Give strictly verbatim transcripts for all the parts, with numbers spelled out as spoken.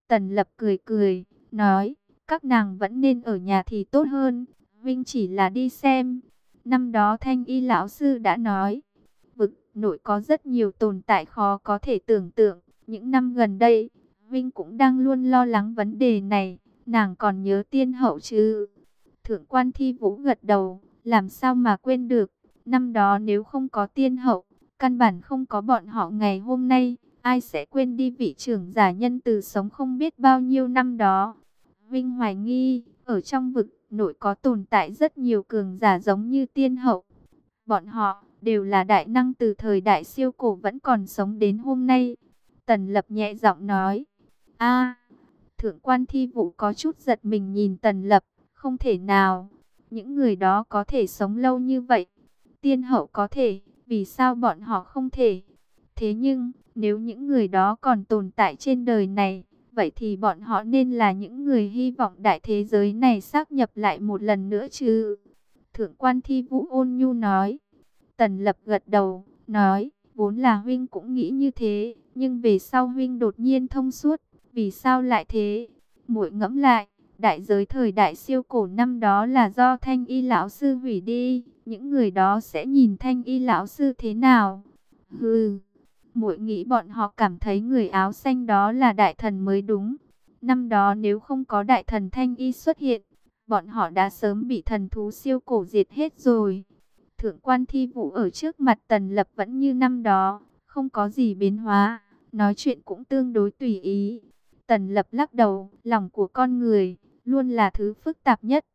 Tần Lập cười cười, nói, các nàng vẫn nên ở nhà thì tốt hơn, Vinh chỉ là đi xem. Năm đó Thanh Y lão sư đã nói, vực nội có rất nhiều tồn tại khó có thể tưởng tượng. Những năm gần đây, Vinh cũng đang luôn lo lắng vấn đề này. Nàng còn nhớ tiên hậu chứ? Thượng quan Thi Vũ gật đầu, làm sao mà quên được. Năm đó nếu không có tiên hậu, căn bản không có bọn họ ngày hôm nay. Ai sẽ quên đi vị trưởng giả nhân từ sống không biết bao nhiêu năm đó. Vinh hoài nghi, ở trong vực nội có tồn tại rất nhiều cường giả giống như tiên hậu. Bọn họ đều là đại năng từ thời đại siêu cổ vẫn còn sống đến hôm nay. Tần Lập nhẹ giọng nói. A, Thượng quan Thi Vũ có chút giật mình nhìn Tần Lập. Không thể nào, những người đó có thể sống lâu như vậy. Tiên hậu có thể, vì sao bọn họ không thể? Thế nhưng, nếu những người đó còn tồn tại trên đời này, vậy thì bọn họ nên là những người hy vọng đại thế giới này sáp nhập lại một lần nữa chứ? Thượng quan Thi Vũ ôn nhu nói. Tần Lập gật đầu, nói, vốn là huynh cũng nghĩ như thế, nhưng về sau huynh đột nhiên thông suốt, vì sao lại thế? Muội ngẫm lại, đại giới thời đại siêu cổ năm đó là do Thanh Y lão sư hủy đi, những người đó sẽ nhìn Thanh Y lão sư thế nào? Hừ, muội nghĩ bọn họ cảm thấy người áo xanh đó là đại thần mới đúng. Năm đó nếu không có đại thần Thanh Y xuất hiện, bọn họ đã sớm bị thần thú siêu cổ diệt hết rồi. Thượng quan Thi Vũ ở trước mặt Tần Lập vẫn như năm đó, không có gì biến hóa, nói chuyện cũng tương đối tùy ý. Tần Lập lắc đầu, lòng của con người luôn là thứ phức tạp nhất.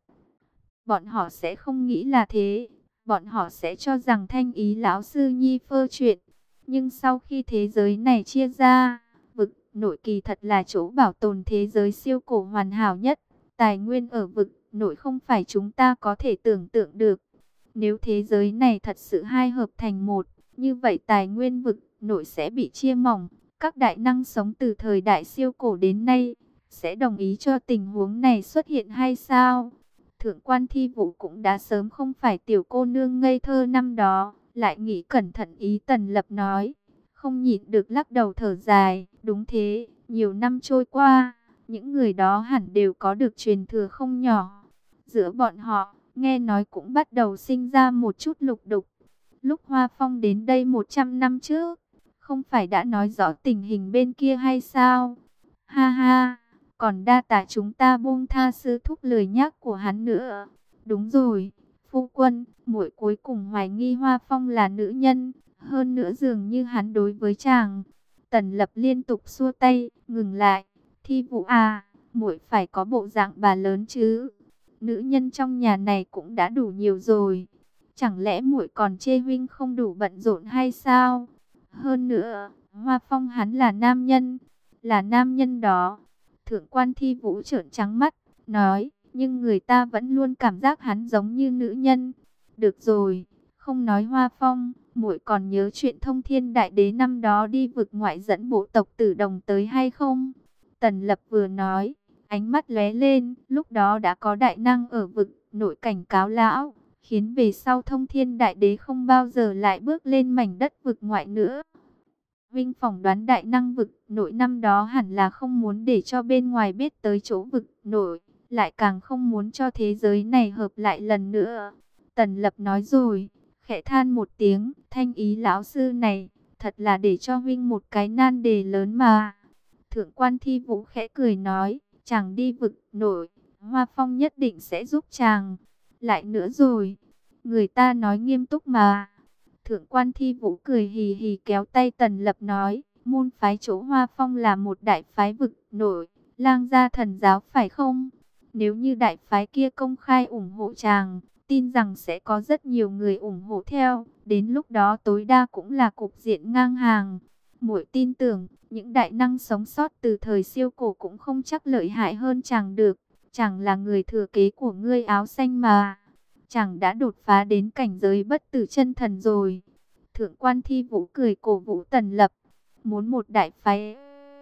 Bọn họ sẽ không nghĩ là thế, bọn họ sẽ cho rằng Thanh Ý lão sư nhi phơ chuyện. Nhưng sau khi thế giới này chia ra, vực nội kỳ thật là chỗ bảo tồn thế giới siêu cổ hoàn hảo nhất. Tài nguyên ở vực nội không phải chúng ta có thể tưởng tượng được. Nếu thế giới này thật sự hai hợp thành một, như vậy tài nguyên vực nội sẽ bị chia mỏng. Các đại năng sống từ thời đại siêu cổ đến nay, sẽ đồng ý cho tình huống này xuất hiện hay sao? Thượng quan Thi Vũ cũng đã sớm không phải tiểu cô nương ngây thơ năm đó, lại nghĩ cẩn thận ý Tần Lập nói. Không nhịn được lắc đầu thở dài, đúng thế, nhiều năm trôi qua, những người đó hẳn đều có được truyền thừa không nhỏ. Giữa bọn họ, nghe nói cũng bắt đầu sinh ra một chút lục đục. Lúc Hoa Phong đến đây một trăm năm trước, không phải đã nói rõ tình hình bên kia hay sao? Ha ha, còn đa tạ chúng ta buông tha sư thúc lời nhắc của hắn nữa. Đúng rồi, phu quân, muội cuối cùng hoài nghi Hoa Phong là nữ nhân, hơn nữa dường như hắn đối với chàng. Tần Lập liên tục xua tay, ngừng lại. Thi Vũ à, muội phải có bộ dạng bà lớn chứ. Nữ nhân trong nhà này cũng đã đủ nhiều rồi. Chẳng lẽ muội còn chê huynh không đủ bận rộn hay sao? Hơn nữa, Hoa Phong hắn là nam nhân, là nam nhân đó. Thượng quan Thi Vũ trợn trắng mắt, nói, nhưng người ta vẫn luôn cảm giác hắn giống như nữ nhân. Được rồi, không nói Hoa Phong, muội còn nhớ chuyện Thông Thiên Đại Đế năm đó đi vực ngoại dẫn bộ tộc Tử Đồng tới hay không? Tần Lập vừa nói, ánh mắt lóe lên, lúc đó đã có đại năng ở vực nội cảnh cáo lão, khiến về sau Thông Thiên Đại Đế không bao giờ lại bước lên mảnh đất vực ngoại nữa. Vinh phỏng đoán đại năng vực nội năm đó hẳn là không muốn để cho bên ngoài biết tới chỗ vực nội, lại càng không muốn cho thế giới này hợp lại lần nữa. Tần Lập nói rồi, khẽ than một tiếng, Thanh Ý lão sư này, thật là để cho Vinh một cái nan đề lớn mà. Thượng quan Thi Vũ khẽ cười nói, chàng đi vực nội, Hoa Phong nhất định sẽ giúp chàng. Lại nữa rồi, người ta nói nghiêm túc mà. Thượng quan Thi Vũ cười hì hì kéo tay Tần Lập nói, môn phái chỗ Hoa Phong là một đại phái vực nội, lang gia thần giáo phải không? Nếu như đại phái kia công khai ủng hộ chàng, tin rằng sẽ có rất nhiều người ủng hộ theo, đến lúc đó tối đa cũng là cục diện ngang hàng. Muội tin tưởng, những đại năng sống sót từ thời siêu cổ cũng không chắc lợi hại hơn chàng được, chàng là người thừa kế của ngươi áo xanh mà. Chàng đã đột phá đến cảnh giới bất tử chân thần rồi. Thượng quan Thi Vũ cười cổ vũ Tần Lập. Muốn một đại phái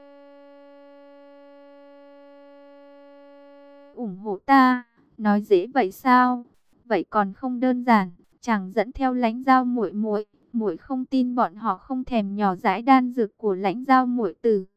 ủng hộ ta, nói dễ vậy sao? Vậy còn không đơn giản, chàng dẫn theo Lãnh Giao muội muội, muội không tin bọn họ không thèm nhỏ dãi đan dược của Lãnh Giao muội tử.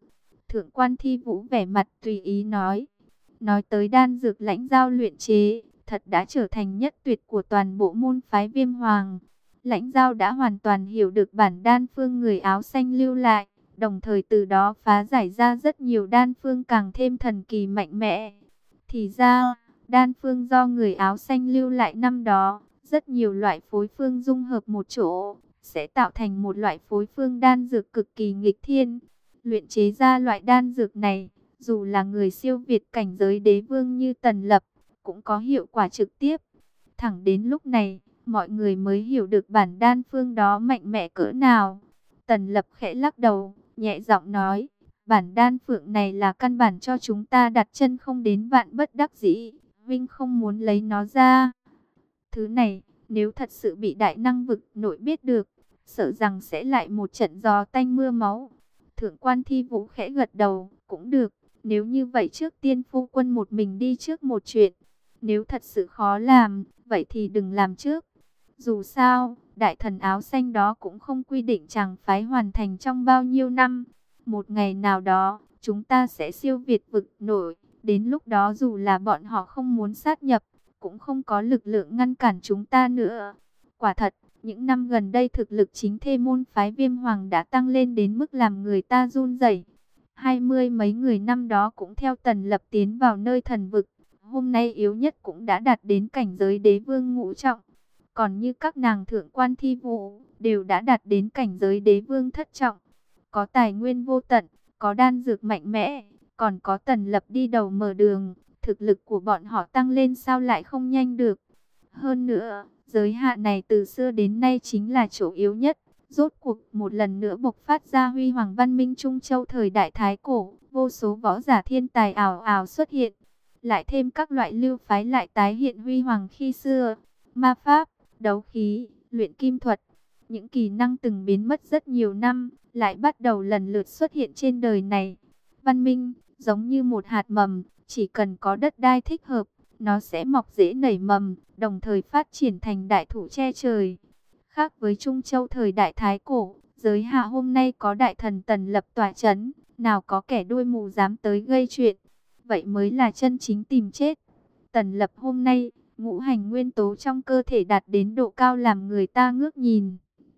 Thượng quan Thi Vũ vẻ mặt tùy ý nói. Nói tới đan dược lãnh giao luyện chế, thật đã trở thành nhất tuyệt của toàn bộ môn phái Viêm Hoàng. Lãnh giao đã hoàn toàn hiểu được bản đan phương người áo xanh lưu lại, đồng thời từ đó phá giải ra rất nhiều đan phương càng thêm thần kỳ mạnh mẽ. Thì ra, đan phương do người áo xanh lưu lại năm đó, rất nhiều loại phối phương dung hợp một chỗ, sẽ tạo thành một loại phối phương đan dược cực kỳ nghịch thiên. Luyện chế ra loại đan dược này, dù là người siêu việt cảnh giới đế vương như Tần Lập, cũng có hiệu quả trực tiếp. Thẳng đến lúc này, mọi người mới hiểu được bản đan phương đó mạnh mẽ cỡ nào. Tần Lập khẽ lắc đầu, nhẹ giọng nói, bản đan phượng này là căn bản cho chúng ta đặt chân không đến vạn bất đắc dĩ, Vinh không muốn lấy nó ra. Thứ này, nếu thật sự bị đại năng vực nội biết được, sợ rằng sẽ lại một trận gió tanh mưa máu. Thượng quan Thi Vũ khẽ gật đầu, cũng được, nếu như vậy trước tiên phu quân một mình đi trước một chuyện. Nếu thật sự khó làm, vậy thì đừng làm trước. Dù sao, đại thần áo xanh đó cũng không quy định chàng phái hoàn thành trong bao nhiêu năm. Một ngày nào đó, chúng ta sẽ siêu việt vực nổi. Đến lúc đó dù là bọn họ không muốn sát nhập, cũng không có lực lượng ngăn cản chúng ta nữa. Quả thật, những năm gần đây thực lực chính thê môn phái Viêm Hoàng đã tăng lên đến mức làm người ta run rẩy. Hai mươi mấy người năm đó cũng theo Tần Lập tiến vào nơi thần vực. Hôm nay yếu nhất cũng đã đạt đến cảnh giới đế vương ngũ trọng. Còn như các nàng thượng quan Thi Vũ, đều đã đạt đến cảnh giới đế vương thất trọng. Có tài nguyên vô tận, có đan dược mạnh mẽ, còn có Tần Lập đi đầu mở đường. Thực lực của bọn họ tăng lên sao lại không nhanh được. Hơn nữa, giới hạn này từ xưa đến nay chính là chỗ yếu nhất. Rốt cuộc một lần nữa bộc phát ra huy hoàng văn minh Trung Châu thời đại Thái Cổ. Vô số võ giả thiên tài ảo ảo xuất hiện. Lại thêm các loại lưu phái lại tái hiện huy hoàng khi xưa. Ma pháp, đấu khí, luyện kim thuật. Những kỹ năng từng biến mất rất nhiều năm, lại bắt đầu lần lượt xuất hiện trên đời này. Văn minh, giống như một hạt mầm, chỉ cần có đất đai thích hợp, nó sẽ mọc rễ nảy mầm, đồng thời phát triển thành đại thụ che trời. Khác với Trung Châu thời đại Thái Cổ, giới hạ hôm nay có đại thần Tần Lập tỏa chấn, nào có kẻ đuôi mù dám tới gây chuyện. Vậy mới là chân chính tìm chết. Tần Lập hôm nay, ngũ hành nguyên tố trong cơ thể đạt đến độ cao làm người ta ngước nhìn.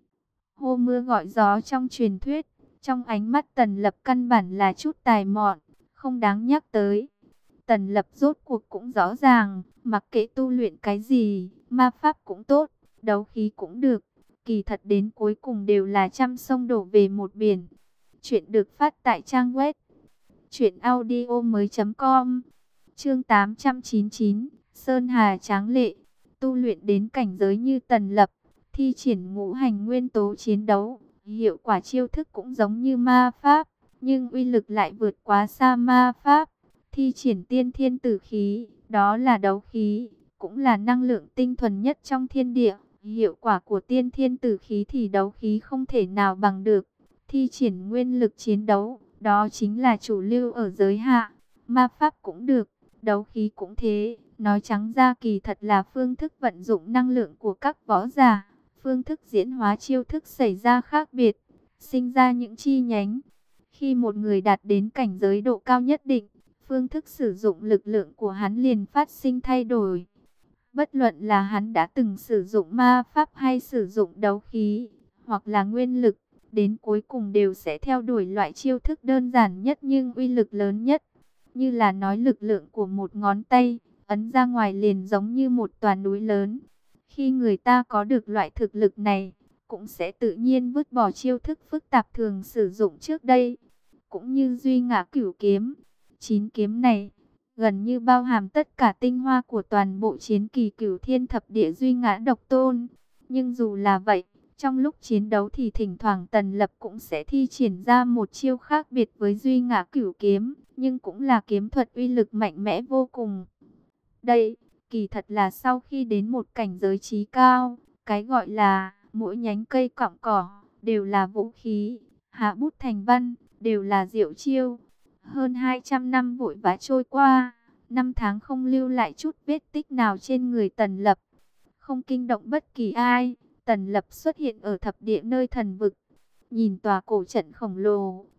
Hô mưa gọi gió trong truyền thuyết, trong ánh mắt Tần Lập căn bản là chút tài mọn, không đáng nhắc tới. Tần Lập rốt cuộc cũng rõ ràng, mặc kệ tu luyện cái gì, ma pháp cũng tốt, đấu khí cũng được, kỳ thật đến cuối cùng đều là trăm sông đổ về một biển. Chuyện được phát tại trang web truyện audio mới chấm com. Chương tám trăm chín mươi chín, Sơn Hà tráng lệ. Tu luyện đến cảnh giới như Tần Lập, thi triển ngũ hành nguyên tố chiến đấu, hiệu quả chiêu thức cũng giống như ma pháp, nhưng uy lực lại vượt quá xa ma pháp. Thi triển tiên thiên tử khí, đó là đấu khí, cũng là năng lượng tinh thuần nhất trong thiên địa. Hiệu quả của tiên thiên tử khí thì đấu khí không thể nào bằng được. Thi triển nguyên lực chiến đấu, đó chính là chủ lưu ở giới hạ. Ma pháp cũng được, đấu khí cũng thế. Nói trắng ra kỳ thật là phương thức vận dụng năng lượng của các võ giả. Phương thức diễn hóa chiêu thức xảy ra khác biệt, sinh ra những chi nhánh. Khi một người đạt đến cảnh giới độ cao nhất định, phương thức sử dụng lực lượng của hắn liền phát sinh thay đổi. Bất luận là hắn đã từng sử dụng ma pháp hay sử dụng đấu khí, hoặc là nguyên lực, đến cuối cùng đều sẽ theo đuổi loại chiêu thức đơn giản nhất nhưng uy lực lớn nhất. Như là nói lực lượng của một ngón tay, ấn ra ngoài liền giống như một tòa núi lớn. Khi người ta có được loại thực lực này, cũng sẽ tự nhiên vứt bỏ chiêu thức phức tạp thường sử dụng trước đây. Cũng như duy ngã cửu kiếm, chín kiếm này gần như bao hàm tất cả tinh hoa của toàn bộ chiến kỳ cửu thiên thập địa duy ngã độc tôn. Nhưng dù là vậy, trong lúc chiến đấu thì thỉnh thoảng Tần Lập cũng sẽ thi triển ra một chiêu khác biệt với duy ngã cửu kiếm, nhưng cũng là kiếm thuật uy lực mạnh mẽ vô cùng. Đây, kỳ thật là sau khi đến một cảnh giới trí cao, cái gọi là mỗi nhánh cây cọng cỏ đều là vũ khí, hạ bút thành văn đều là diệu chiêu. Hơn hai trăm năm vội vã trôi qua, năm tháng không lưu lại chút vết tích nào trên người Tần Lập. Không kinh động bất kỳ ai, Tần Lập xuất hiện ở thập địa nơi thần vực. Nhìn tòa cổ trận khổng lồ,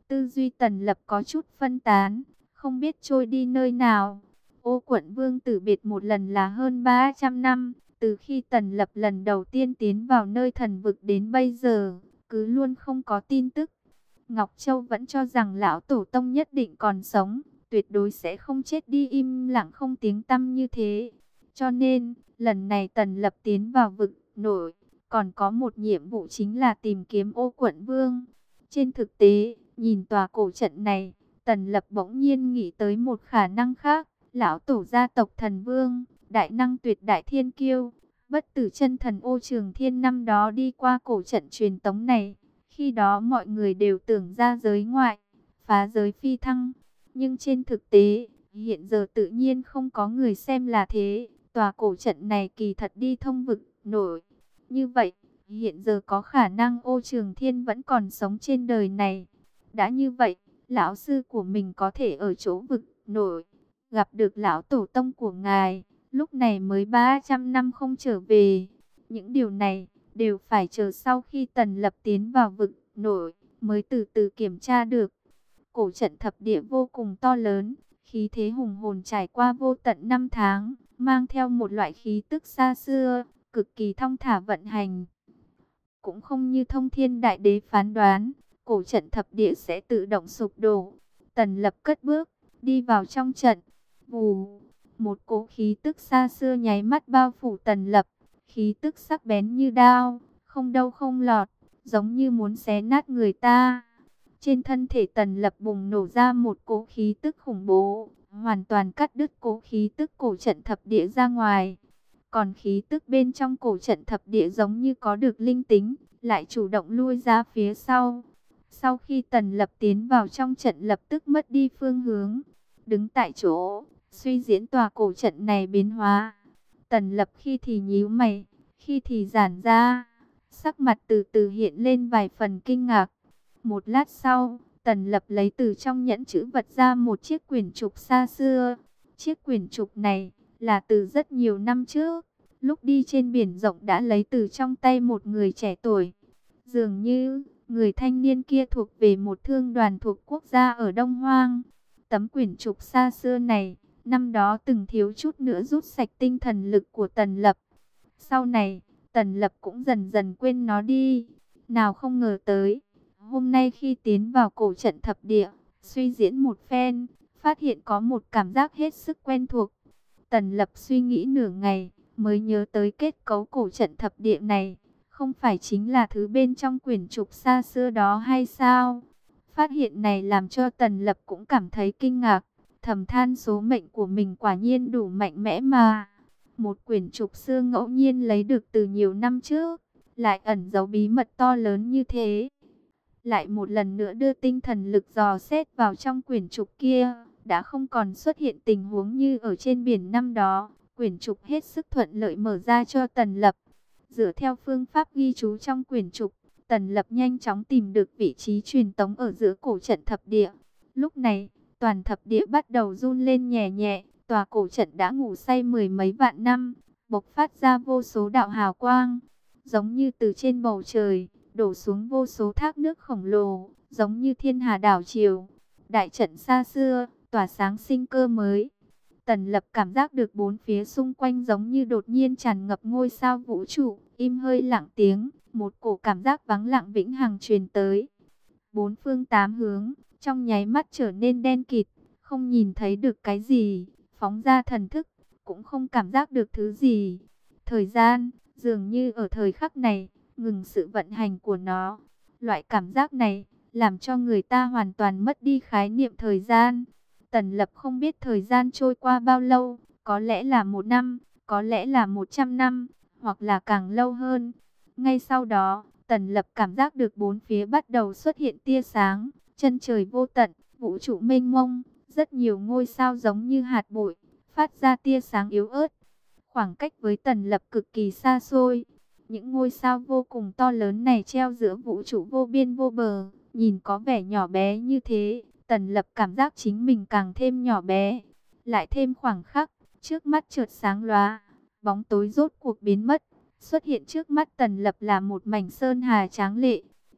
Tư duy Tần Lập có chút phân tán, không biết trôi đi nơi nào. Ô Quận Vương tử biệt một lần là hơn ba trăm năm, từ khi Tần Lập lần đầu tiên tiến vào nơi thần vực đến bây giờ, cứ luôn không có tin tức. Ngọc Châu vẫn cho rằng lão tổ tông nhất định còn sống, tuyệt đối sẽ không chết đi im lặng không tiếng tăm như thế. Cho nên, lần này Tần Lập tiến vào vực nổi, còn có một nhiệm vụ chính là tìm kiếm Ô Quận Vương. Trên thực tế, nhìn tòa cổ trận này, Tần Lập bỗng nhiên nghĩ tới một khả năng khác. Lão tổ gia tộc thần vương, đại năng tuyệt đại thiên kiêu, bất tử chân thần Ô Trường Thiên năm đó đi qua cổ trận truyền tống này. Khi đó mọi người đều tưởng ra giới ngoại, phá giới phi thăng. Nhưng trên thực tế, hiện giờ tự nhiên không có người xem là thế. Tòa cổ trận này kỳ thật đi thông vực nổi. Như vậy, hiện giờ có khả năng Ô Trường Thiên vẫn còn sống trên đời này. Đã như vậy, lão sư của mình có thể ở chỗ vực nổi, gặp được lão tổ tông của ngài, lúc này mới ba trăm năm không trở về. Những điều này đều phải chờ sau khi Tần Lập tiến vào vực nổi, mới từ từ kiểm tra được. Cổ trận thập địa vô cùng to lớn, khí thế hùng hồn trải qua vô tận năm tháng, mang theo một loại khí tức xa xưa, cực kỳ thong thả vận hành. Cũng không như Thông Thiên Đại Đế phán đoán, cổ trận thập địa sẽ tự động sụp đổ. Tần Lập cất bước, đi vào trong trận. Vù, một cỗ khí tức xa xưa nháy mắt bao phủ Tần Lập, khí tức sắc bén như đao, không đâu không lọt, giống như muốn xé nát người ta. Trên thân thể Tần Lập bùng nổ ra một cỗ khí tức khủng bố, hoàn toàn cắt đứt cỗ khí tức cổ trận thập địa ra ngoài. Còn khí tức bên trong cổ trận thập địa giống như có được linh tính, lại chủ động lui ra phía sau. Sau khi Tần Lập tiến vào trong trận lập tức mất đi phương hướng, đứng tại chỗ, suy diễn tòa cổ trận này biến hóa. Tần Lập khi thì nhíu mày, khi thì giãn ra, sắc mặt từ từ hiện lên vài phần kinh ngạc. Một lát sau, Tần Lập lấy từ trong nhẫn chữ vật ra một chiếc quyển trục xa xưa. Chiếc quyển trục này là từ rất nhiều năm trước, lúc đi trên biển rộng đã lấy từ trong tay một người trẻ tuổi. Dường như người thanh niên kia thuộc về một thương đoàn thuộc quốc gia ở Đông Hoang. Tấm quyển trục xa xưa này, năm đó từng thiếu chút nữa rút sạch tinh thần lực của Tần Lập. Sau này, Tần Lập cũng dần dần quên nó đi. Nào không ngờ tới, hôm nay khi tiến vào cổ trận thập địa, suy diễn một phen, phát hiện có một cảm giác hết sức quen thuộc. Tần Lập suy nghĩ nửa ngày, mới nhớ tới kết cấu cổ trận thập địa này. Không phải chính là thứ bên trong quyển trục xa xưa đó hay sao? Phát hiện này làm cho Tần Lập cũng cảm thấy kinh ngạc, thầm than số mệnh của mình quả nhiên đủ mạnh mẽ mà. Một quyển trục xưa ngẫu nhiên lấy được từ nhiều năm trước, lại ẩn giấu bí mật to lớn như thế. Lại một lần nữa đưa tinh thần lực dò xét vào trong quyển trục kia, đã không còn xuất hiện tình huống như ở trên biển năm đó. Quyển trục hết sức thuận lợi mở ra cho Tần Lập. Dựa theo phương pháp ghi chú trong quyển trục, Tần Lập nhanh chóng tìm được vị trí truyền tống ở giữa cổ trận thập địa. Lúc này, toàn thập địa bắt đầu run lên nhẹ nhẹ, tòa cổ trận đã ngủ say mười mấy vạn năm, bộc phát ra vô số đạo hào quang, giống như từ trên bầu trời đổ xuống vô số thác nước khổng lồ, giống như thiên hà đảo triều. Đại trận xa xưa tỏa sáng sinh cơ mới. Tần Lập cảm giác được bốn phía xung quanh giống như đột nhiên tràn ngập ngôi sao vũ trụ, im hơi lặng tiếng, một cổ cảm giác vắng lặng vĩnh hằng truyền tới. Bốn phương tám hướng, trong nháy mắt trở nên đen kịt, không nhìn thấy được cái gì, phóng ra thần thức, cũng không cảm giác được thứ gì. Thời gian, dường như ở thời khắc này, ngừng sự vận hành của nó. Loại cảm giác này, làm cho người ta hoàn toàn mất đi khái niệm thời gian. Tần Lập không biết thời gian trôi qua bao lâu, có lẽ là một năm, có lẽ là một trăm năm, hoặc là càng lâu hơn. Ngay sau đó, Tần Lập cảm giác được bốn phía bắt đầu xuất hiện tia sáng, chân trời vô tận, vũ trụ mênh mông, rất nhiều ngôi sao giống như hạt bụi, phát ra tia sáng yếu ớt. Khoảng cách với Tần Lập cực kỳ xa xôi. Những ngôi sao vô cùng to lớn này treo giữa vũ trụ vô biên vô bờ, nhìn có vẻ nhỏ bé như thế. Tần Lập cảm giác chính mình càng thêm nhỏ bé. Lại thêm khoảng khắc, trước mắt chợt sáng lóa, bóng tối rốt cuộc biến mất. Xuất hiện trước mắt Tần Lập là một mảnh sơn hà tráng lệ.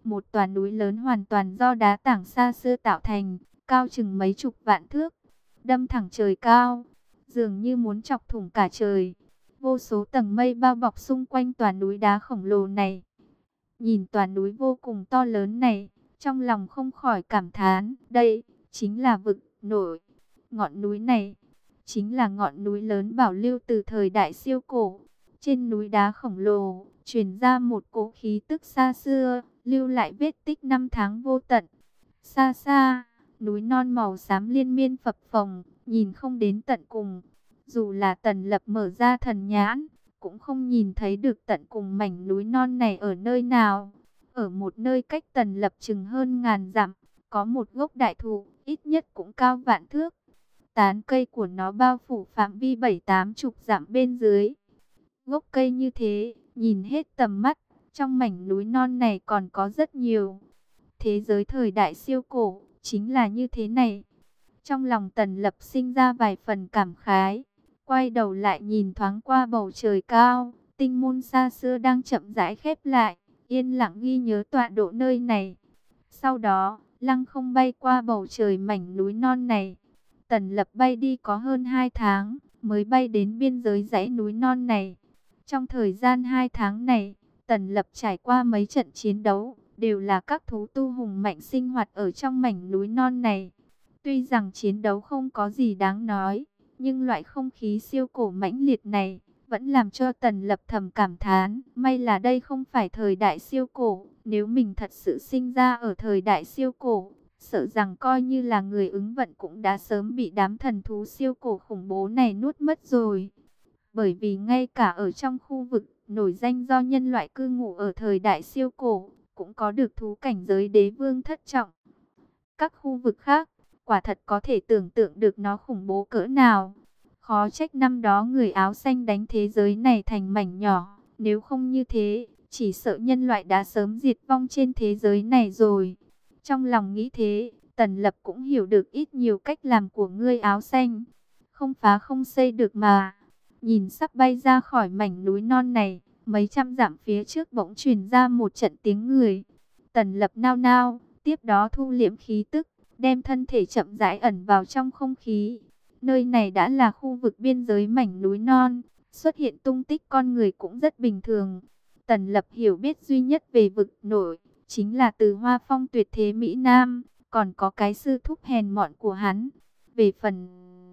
Một tòa núi lớn hoàn toàn do đá tảng xa xưa tạo thành, cao chừng mấy chục vạn thước, đâm thẳng trời cao, dường như muốn chọc thủng cả trời. Vô số tầng mây bao bọc xung quanh tòa núi đá khổng lồ này. Nhìn tòa núi vô cùng to lớn này, trong lòng không khỏi cảm thán, đây chính là vực nổi. Ngọn núi này chính là ngọn núi lớn bảo lưu từ thời đại siêu cổ. Trên núi đá khổng lồ truyền ra một cỗ khí tức xa xưa, lưu lại vết tích năm tháng vô tận. Xa xa, núi non màu xám liên miên phập phồng, nhìn không đến tận cùng. Dù là Tần Lập mở ra thần nhãn, cũng không nhìn thấy được tận cùng mảnh núi non này ở nơi nào. Ở một nơi cách Tần Lập chừng hơn ngàn dặm, có một gốc đại thụ, ít nhất cũng cao vạn thước. Tán cây của nó bao phủ phạm vi bảy tám chục dặm bên dưới. Gốc cây như thế, nhìn hết tầm mắt, trong mảnh núi non này còn có rất nhiều. Thế giới thời đại siêu cổ, chính là như thế này. Trong lòng Tần Lập sinh ra vài phần cảm khái, quay đầu lại nhìn thoáng qua bầu trời cao, tinh môn xa xưa đang chậm rãi khép lại, yên lặng ghi nhớ tọa độ nơi này. Sau đó, lăng không bay qua bầu trời mảnh núi non này. Tần Lập bay đi có hơn hai tháng, mới bay đến biên giới dãy núi non này. Trong thời gian hai tháng này, Tần Lập trải qua mấy trận chiến đấu, đều là các thú tu hùng mạnh sinh hoạt ở trong mảnh núi non này. Tuy rằng chiến đấu không có gì đáng nói, nhưng loại không khí siêu cổ mãnh liệt này vẫn làm cho Tần Lập thầm cảm thán, may là đây không phải thời đại siêu cổ, nếu mình thật sự sinh ra ở thời đại siêu cổ, sợ rằng coi như là người ứng vận cũng đã sớm bị đám thần thú siêu cổ khủng bố này nuốt mất rồi. Bởi vì ngay cả ở trong khu vực nổi danh do nhân loại cư ngụ ở thời đại siêu cổ, cũng có được thú cảnh giới đế vương thất trọng. Các khu vực khác, quả thật có thể tưởng tượng được nó khủng bố cỡ nào. Khó trách năm đó người áo xanh đánh thế giới này thành mảnh nhỏ. Nếu không như thế, chỉ sợ nhân loại đã sớm diệt vong trên thế giới này rồi. Trong lòng nghĩ thế, Tần Lập cũng hiểu được ít nhiều cách làm của ngươi áo xanh. Không phá không xây được mà. Nhìn sắp bay ra khỏi mảnh núi non này, mấy trăm dặm phía trước bỗng truyền ra một trận tiếng người. Tần Lập nao nao, tiếp đó thu liễm khí tức, đem thân thể chậm rãi ẩn vào trong không khí. Nơi này đã là khu vực biên giới mảnh núi non, xuất hiện tung tích con người cũng rất bình thường. Tần Lập hiểu biết duy nhất về vực nổi, chính là từ Hoa Phong tuyệt thế Mỹ Nam, còn có cái sư thúc hèn mọn của hắn. Về phần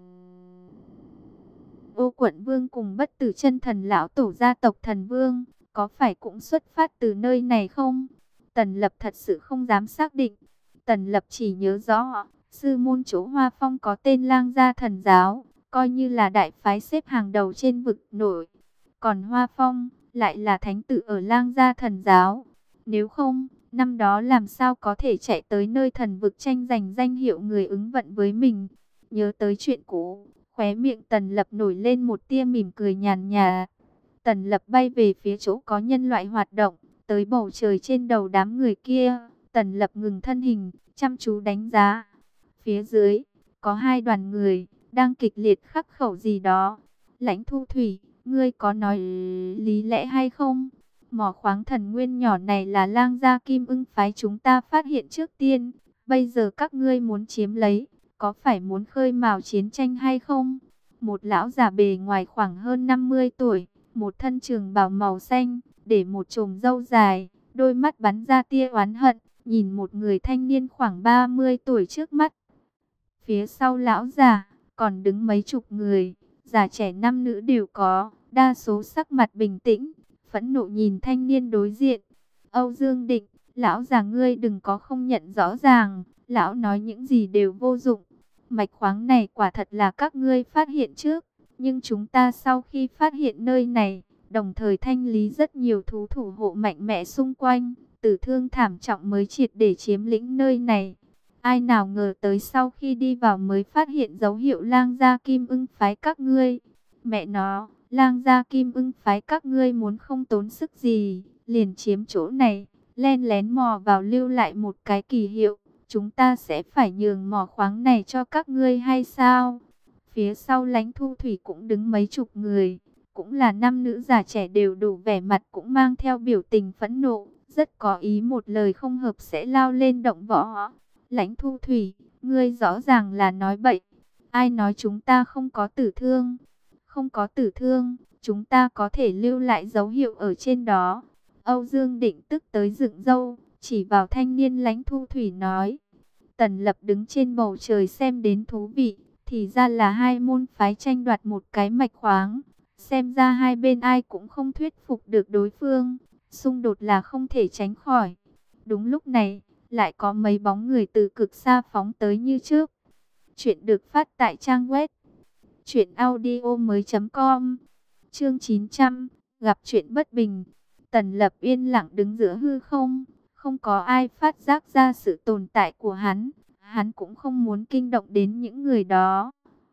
Ô Quận Vương cùng Bất Tử Chân Thần lão tổ gia tộc Thần Vương, có phải cũng xuất phát từ nơi này không? Tần Lập thật sự không dám xác định. Tần Lập chỉ nhớ rõ, sư môn chỗ Hoa Phong có tên Lang Gia Thần Giáo, coi như là đại phái xếp hàng đầu trên vực nổi. Còn Hoa Phong lại là thánh tự ở Lang Gia Thần Giáo. Nếu không, năm đó làm sao có thể chạy tới nơi thần vực tranh giành danh hiệu người ứng vận với mình? Nhớ tới chuyện cũ, khóe miệng Tần Lập nổi lên một tia mỉm cười nhàn nhạt. Tần Lập bay về phía chỗ có nhân loại hoạt động, tới bầu trời trên đầu đám người kia. Tần Lập ngừng thân hình, chăm chú đánh giá. Phía dưới, có hai đoàn người, đang kịch liệt khắc khẩu gì đó. Lãnh Thu Thủy, ngươi có nói lý lẽ hay không? Mỏ khoáng thần nguyên nhỏ này là Lang Gia Kim Ưng phái chúng ta phát hiện trước tiên. Bây giờ các ngươi muốn chiếm lấy, có phải muốn khơi mào chiến tranh hay không? Một lão già bề ngoài khoảng hơn năm mươi tuổi, một thân trường bào màu xanh, để một chùm râu dài, đôi mắt bắn ra tia oán hận, nhìn một người thanh niên khoảng ba mươi tuổi trước mắt. Phía sau lão già, còn đứng mấy chục người, già trẻ nam nữ đều có, đa số sắc mặt bình tĩnh, phẫn nộ nhìn thanh niên đối diện. Âu Dương Định, lão già ngươi đừng có không nhận rõ ràng, lão nói những gì đều vô dụng. Mạch khoáng này quả thật là các ngươi phát hiện trước, nhưng chúng ta sau khi phát hiện nơi này, đồng thời thanh lý rất nhiều thú thủ hộ mạnh mẽ xung quanh, tử thương thảm trọng mới triệt để chiếm lĩnh nơi này. Ai nào ngờ tới sau khi đi vào mới phát hiện dấu hiệu Lang Gia Kim Ưng phái các ngươi. Mẹ nó, Lang Gia Kim Ưng phái các ngươi muốn không tốn sức gì, liền chiếm chỗ này, len lén mò vào lưu lại một cái kỳ hiệu. Chúng ta sẽ phải nhường mỏ khoáng này cho các ngươi hay sao? Phía sau Lãnh Thu Thủy cũng đứng mấy chục người, cũng là nam nữ già trẻ đều đủ vẻ mặt cũng mang theo biểu tình phẫn nộ, rất có ý một lời không hợp sẽ lao lên động võ. Lãnh Thu Thủy, ngươi rõ ràng là nói bậy. Ai nói chúng ta không có tử thương? Không có tử thương, chúng ta có thể lưu lại dấu hiệu ở trên đó. Âu Dương Định tức tới dựng râu, chỉ vào thanh niên Lãnh Thu Thủy nói. Tần Lập đứng trên bầu trời xem đến thú vị, thì ra là hai môn phái tranh đoạt một cái mạch khoáng. Xem ra hai bên ai cũng không thuyết phục được đối phương, xung đột là không thể tránh khỏi. Đúng lúc này, lại có mấy bóng người từ cực xa phóng tới như trước. Chuyện được phát tại trang web truyện audio mới chấm com. Chương chín trăm, gặp chuyện bất bình. Tần Lập yên lặng đứng giữa hư không, không có ai phát giác ra sự tồn tại của hắn. Hắn cũng không muốn kinh động đến những người đó.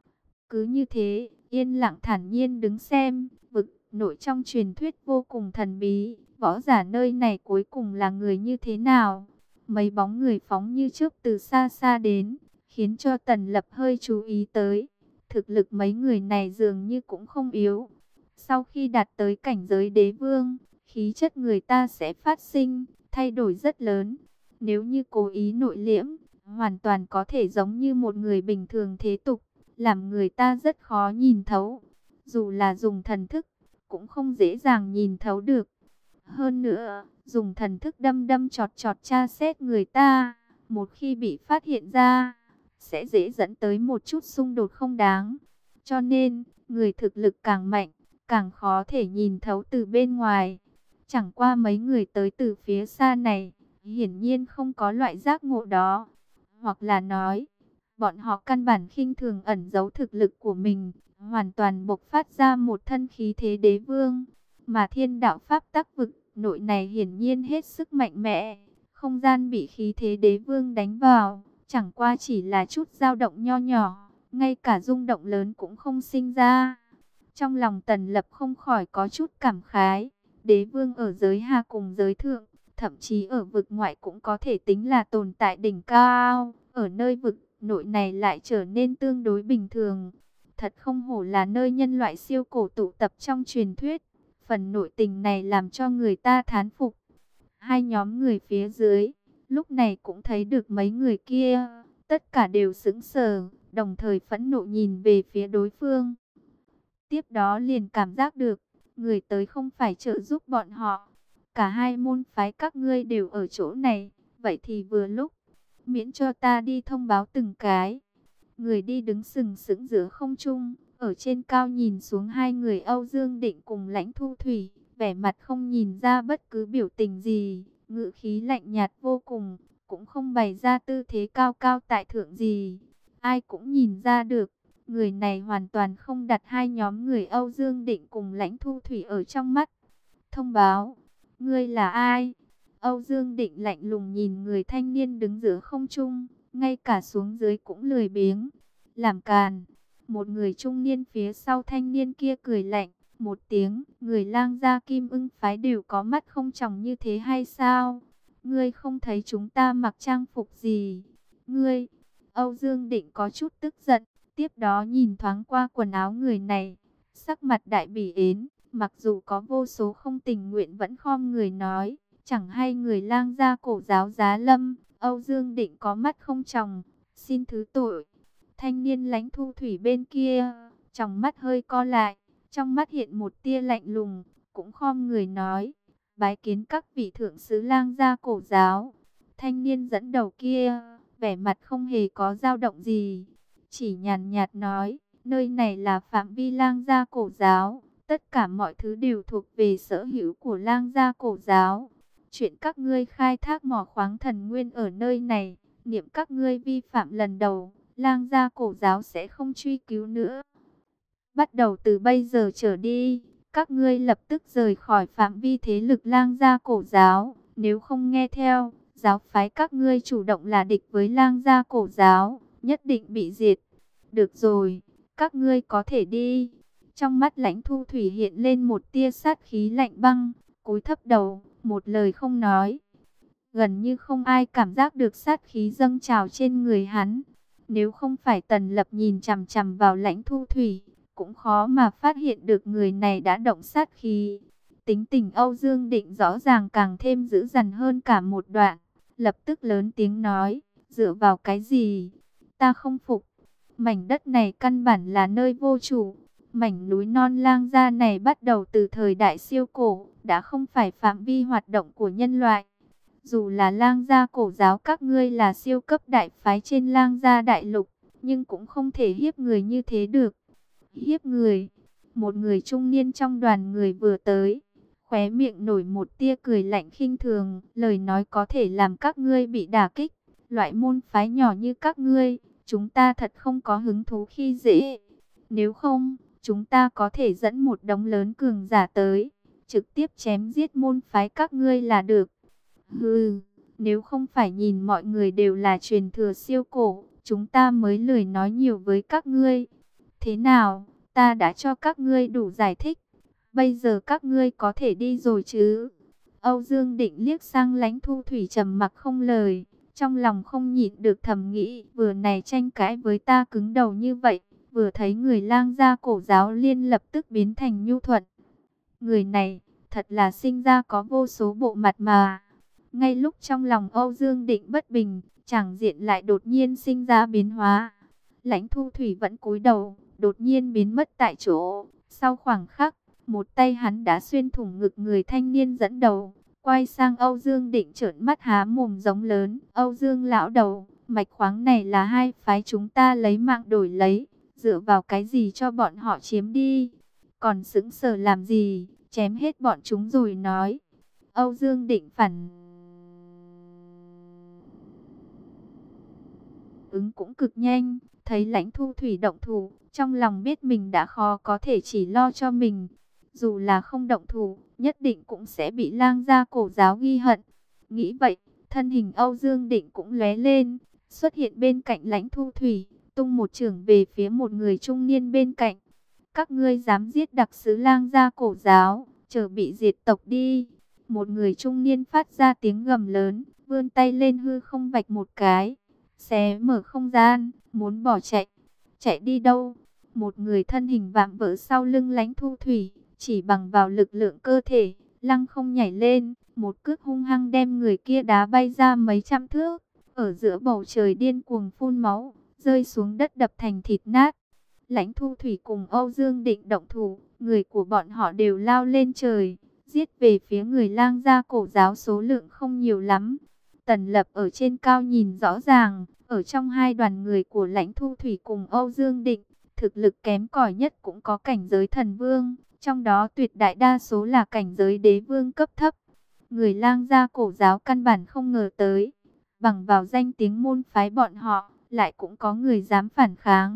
Cứ như thế, yên lặng thản nhiên đứng xem, vực nội trong truyền thuyết vô cùng thần bí, võ giả nơi này cuối cùng là người như thế nào? Mấy bóng người phóng như trước từ xa xa đến, khiến cho Tần Lập hơi chú ý tới. Thực lực mấy người này dường như cũng không yếu. Sau khi đạt tới cảnh giới đế vương, khí chất người ta sẽ phát sinh, thay đổi rất lớn. Nếu như cố ý nội liễm, hoàn toàn có thể giống như một người bình thường thế tục, làm người ta rất khó nhìn thấu. Dù là dùng thần thức, cũng không dễ dàng nhìn thấu được. Hơn nữa, dùng thần thức đâm đâm chọt chọt tra xét người ta, một khi bị phát hiện ra, sẽ dễ dẫn tới một chút xung đột không đáng. Cho nên, người thực lực càng mạnh, càng khó thể nhìn thấu từ bên ngoài. Chẳng qua mấy người tới từ phía xa này, hiển nhiên không có loại giác ngộ đó. Hoặc là nói, bọn họ căn bản khinh thường ẩn giấu thực lực của mình, hoàn toàn bộc phát ra một thân khí thế đế vương. Mà thiên đạo pháp tắc vực nội này hiển nhiên hết sức mạnh mẽ, không gian bị khí thế đế vương đánh vào, chẳng qua chỉ là chút dao động nho nhỏ, ngay cả rung động lớn cũng không sinh ra. Trong lòng Tần Lập không khỏi có chút cảm khái, đế vương ở giới hạ cùng giới thượng, thậm chí ở vực ngoại cũng có thể tính là tồn tại đỉnh cao, ở nơi vực nội này lại trở nên tương đối bình thường. Thật không hổ là nơi nhân loại siêu cổ tụ tập trong truyền thuyết. Phần nội tình này làm cho người ta thán phục. Hai nhóm người phía dưới, lúc này cũng thấy được mấy người kia. Tất cả đều sững sờ, đồng thời phẫn nộ nhìn về phía đối phương. Tiếp đó liền cảm giác được, người tới không phải trợ giúp bọn họ. Cả hai môn phái các ngươi đều ở chỗ này, vậy thì vừa lúc, miễn cho ta đi thông báo từng cái. Người đi đứng sừng sững giữa không trung, ở trên cao nhìn xuống hai người Âu Dương Định cùng Lãnh Thu Thủy, vẻ mặt không nhìn ra bất cứ biểu tình gì, ngữ khí lạnh nhạt vô cùng, cũng không bày ra tư thế cao cao tại thượng gì. Ai cũng nhìn ra được, người này hoàn toàn không đặt hai nhóm người Âu Dương Định cùng Lãnh Thu Thủy ở trong mắt. Thông báo, ngươi là ai? Âu Dương Định lạnh lùng nhìn người thanh niên đứng giữa không trung, ngay cả xuống dưới cũng lười biếng. Làm càn. Một người trung niên phía sau thanh niên kia cười lạnh một tiếng. Người Lang gia Kim Ưng phái đều có mắt không tròng như thế hay sao? Ngươi không thấy chúng ta mặc trang phục gì? Ngươi. Âu Dương Định có chút tức giận. Tiếp đó nhìn thoáng qua quần áo người này, sắc mặt đại bỉ ến. Mặc dù có vô số không tình nguyện vẫn khom người nói, chẳng hay người Lang gia cổ giáo Giá Lâm. Âu Dương Định có mắt không tròng, xin thứ tội. Thanh niên Lãnh Thu Thủy bên kia, trong mắt hơi co lại, trong mắt hiện một tia lạnh lùng, cũng khom người nói, bái kiến các vị thượng sứ Lang gia cổ giáo. Thanh niên dẫn đầu kia, vẻ mặt không hề có dao động gì, chỉ nhàn nhạt nói, nơi này là phạm vi Lang gia cổ giáo, tất cả mọi thứ đều thuộc về sở hữu của Lang gia cổ giáo. Chuyện các ngươi khai thác mỏ khoáng thần nguyên ở nơi này, niệm các ngươi vi phạm lần đầu, Lang gia cổ giáo sẽ không truy cứu nữa. Bắt đầu từ bây giờ trở đi, các ngươi lập tức rời khỏi phạm vi thế lực Lang gia cổ giáo. Nếu không nghe theo, giáo phái các ngươi chủ động là địch với Lang gia cổ giáo, nhất định bị diệt. Được rồi, các ngươi có thể đi. Trong mắt Lãnh Thu Thủy hiện lên một tia sát khí lạnh băng, cúi thấp đầu, một lời không nói. Gần như không ai cảm giác được sát khí dâng trào trên người hắn. Nếu không phải Tần Lập nhìn chằm chằm vào Lãnh Thu Thủy, cũng khó mà phát hiện được người này đã động sát khí. Tính tình Âu Dương Định rõ ràng càng thêm dữ dằn hơn cả một đoạn. Lập tức lớn tiếng nói, dựa vào cái gì? Ta không phục. Mảnh đất này căn bản là nơi vô chủ. Mảnh núi non Lang Gia này bắt đầu từ thời đại siêu cổ, đã không phải phạm vi hoạt động của nhân loại. Dù là Lang Gia cổ giáo các ngươi là siêu cấp đại phái trên Lang Gia đại lục, nhưng cũng không thể hiếp người như thế được. Hiếp người? Một người trung niên trong đoàn người vừa tới, khóe miệng nổi một tia cười lạnh khinh thường, lời nói có thể làm các ngươi bị đả kích. Loại môn phái nhỏ như các ngươi, chúng ta thật không có hứng thú khi dễ. Nếu không, chúng ta có thể dẫn một đống lớn cường giả tới, trực tiếp chém giết môn phái các ngươi là được. Hừ, nếu không phải nhìn mọi người đều là truyền thừa siêu cổ, chúng ta mới lười nói nhiều với các ngươi. Thế nào, ta đã cho các ngươi đủ giải thích. Bây giờ các ngươi có thể đi rồi chứ? Âu Dương Định liếc sang Lãnh Thu Thủy trầm mặc không lời. Trong lòng không nhịn được thầm nghĩ, vừa này tranh cãi với ta cứng đầu như vậy, vừa thấy người Lang Gia cổ giáo liên lập tức biến thành nhu thuận. Người này, thật là sinh ra có vô số bộ mặt mà. Ngay lúc trong lòng Âu Dương Định bất bình, tràng diện lại đột nhiên sinh ra biến hóa. Lãnh Thu Thủy vẫn cúi đầu, đột nhiên biến mất tại chỗ. Sau khoảng khắc, một tay hắn đã xuyên thủng ngực người thanh niên dẫn đầu. Quay sang Âu Dương Định trợn mắt há mồm giống lớn. Âu Dương lão đầu, mạch khoáng này là hai phái chúng ta lấy mạng đổi lấy. Dựa vào cái gì cho bọn họ chiếm đi? Còn sững sờ làm gì? Chém hết bọn chúng rồi nói. Âu Dương Định phản ứng cũng cực nhanh. Thấy Lãnh Thu Thủy động thủ, trong lòng biết mình đã khó có thể chỉ lo cho mình. Dù là không động thủ, nhất định cũng sẽ bị Lang Gia cổ giáo ghi hận. Nghĩ vậy, thân hình Âu Dương Định cũng lóe lên, xuất hiện bên cạnh Lãnh Thu Thủy, tung một chưởng về phía một người trung niên bên cạnh. Các ngươi dám giết đặc sứ Lang Gia cổ giáo, chờ bị diệt tộc đi. Một người trung niên phát ra tiếng gầm lớn, vươn tay lên hư không vạch một cái, xé mở không gian, muốn bỏ chạy. Chạy đi đâu? Một người thân hình vạm vỡ sau lưng Lãnh Thu Thủy, chỉ bằng vào lực lượng cơ thể, lăng không nhảy lên, một cước hung hăng đem người kia đá bay ra mấy trăm thước, ở giữa bầu trời điên cuồng phun máu, rơi xuống đất đập thành thịt nát. Lãnh Thu Thủy cùng Âu Dương Định động thủ, người của bọn họ đều lao lên trời, giết về phía người Lang Gia cổ giáo số lượng không nhiều lắm. Tần Lập ở trên cao nhìn rõ ràng, ở trong hai đoàn người của Lãnh Thu Thủy cùng Âu Dương Định, thực lực kém cỏi nhất cũng có cảnh giới thần vương, trong đó tuyệt đại đa số là cảnh giới đế vương cấp thấp. Người Lang Gia cổ giáo căn bản không ngờ tới, bằng vào danh tiếng môn phái bọn họ, lại cũng có người dám phản kháng,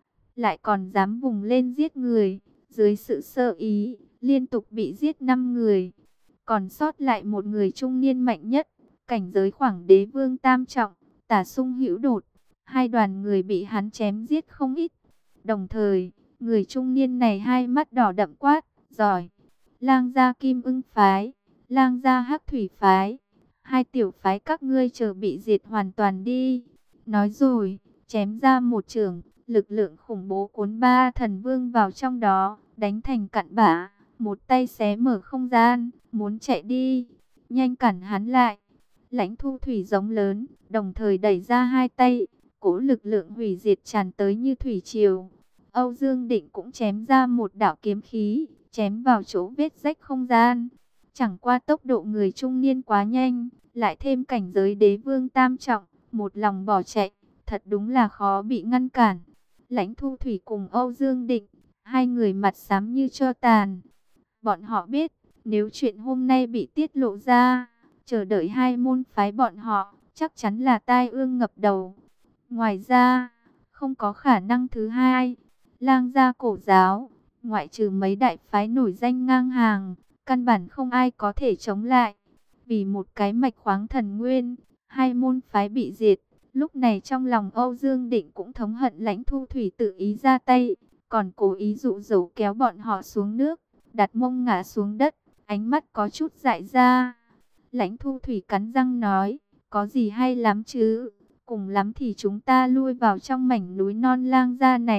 lại còn dám vùng lên giết người. Dưới sự sơ ý, liên tục bị giết năm người, còn sót lại một người trung niên mạnh nhất, cảnh giới khoảng đế vương tam trọng, Tả Sung Hữu Đột. Hai đoàn người bị hắn chém giết không ít. Đồng thời, người trung niên này hai mắt đỏ đậm quát, giỏi. Lang Gia Kim Ưng phái, Lang Gia Hắc Thủy phái, hai tiểu phái các ngươi chờ bị diệt hoàn toàn đi. Nói rồi, chém ra một chưởng, lực lượng khủng bố cuốn ba thần vương vào trong đó, đánh thành cặn bã, một tay xé mở không gian, muốn chạy đi. Nhanh cản hắn lại. Lãnh Thu Thủy giống lớn, đồng thời đẩy ra hai tay, cỗ lực lượng hủy diệt tràn tới như thủy triều. Âu Dương Định cũng chém ra một đạo kiếm khí, chém vào chỗ vết rách không gian. Chẳng qua tốc độ người trung niên quá nhanh, lại thêm cảnh giới đế vương tam trọng, một lòng bỏ chạy, thật đúng là khó bị ngăn cản. Lãnh Thu Thủy cùng Âu Dương Định, hai người mặt xám như tro tàn. Bọn họ biết, nếu chuyện hôm nay bị tiết lộ ra, chờ đợi hai môn phái bọn họ, chắc chắn là tai ương ngập đầu. Ngoài ra, không có khả năng thứ hai. Lang Gia cổ giáo, ngoại trừ mấy đại phái nổi danh ngang hàng, căn bản không ai có thể chống lại. Vì một cái mạch khoáng thần nguyên, hai môn phái bị diệt. Lúc này trong lòng Âu Dương Định cũng thống hận Lãnh Thu Thủy tự ý ra tay, còn cố ý dụ dỗ kéo bọn họ xuống nước, đặt mông ngã xuống đất, ánh mắt có chút dại ra. Lãnh Thu Thủy cắn răng nói, có gì hay lắm chứ, cùng lắm thì chúng ta lui vào trong mảnh núi non Lang Gia này,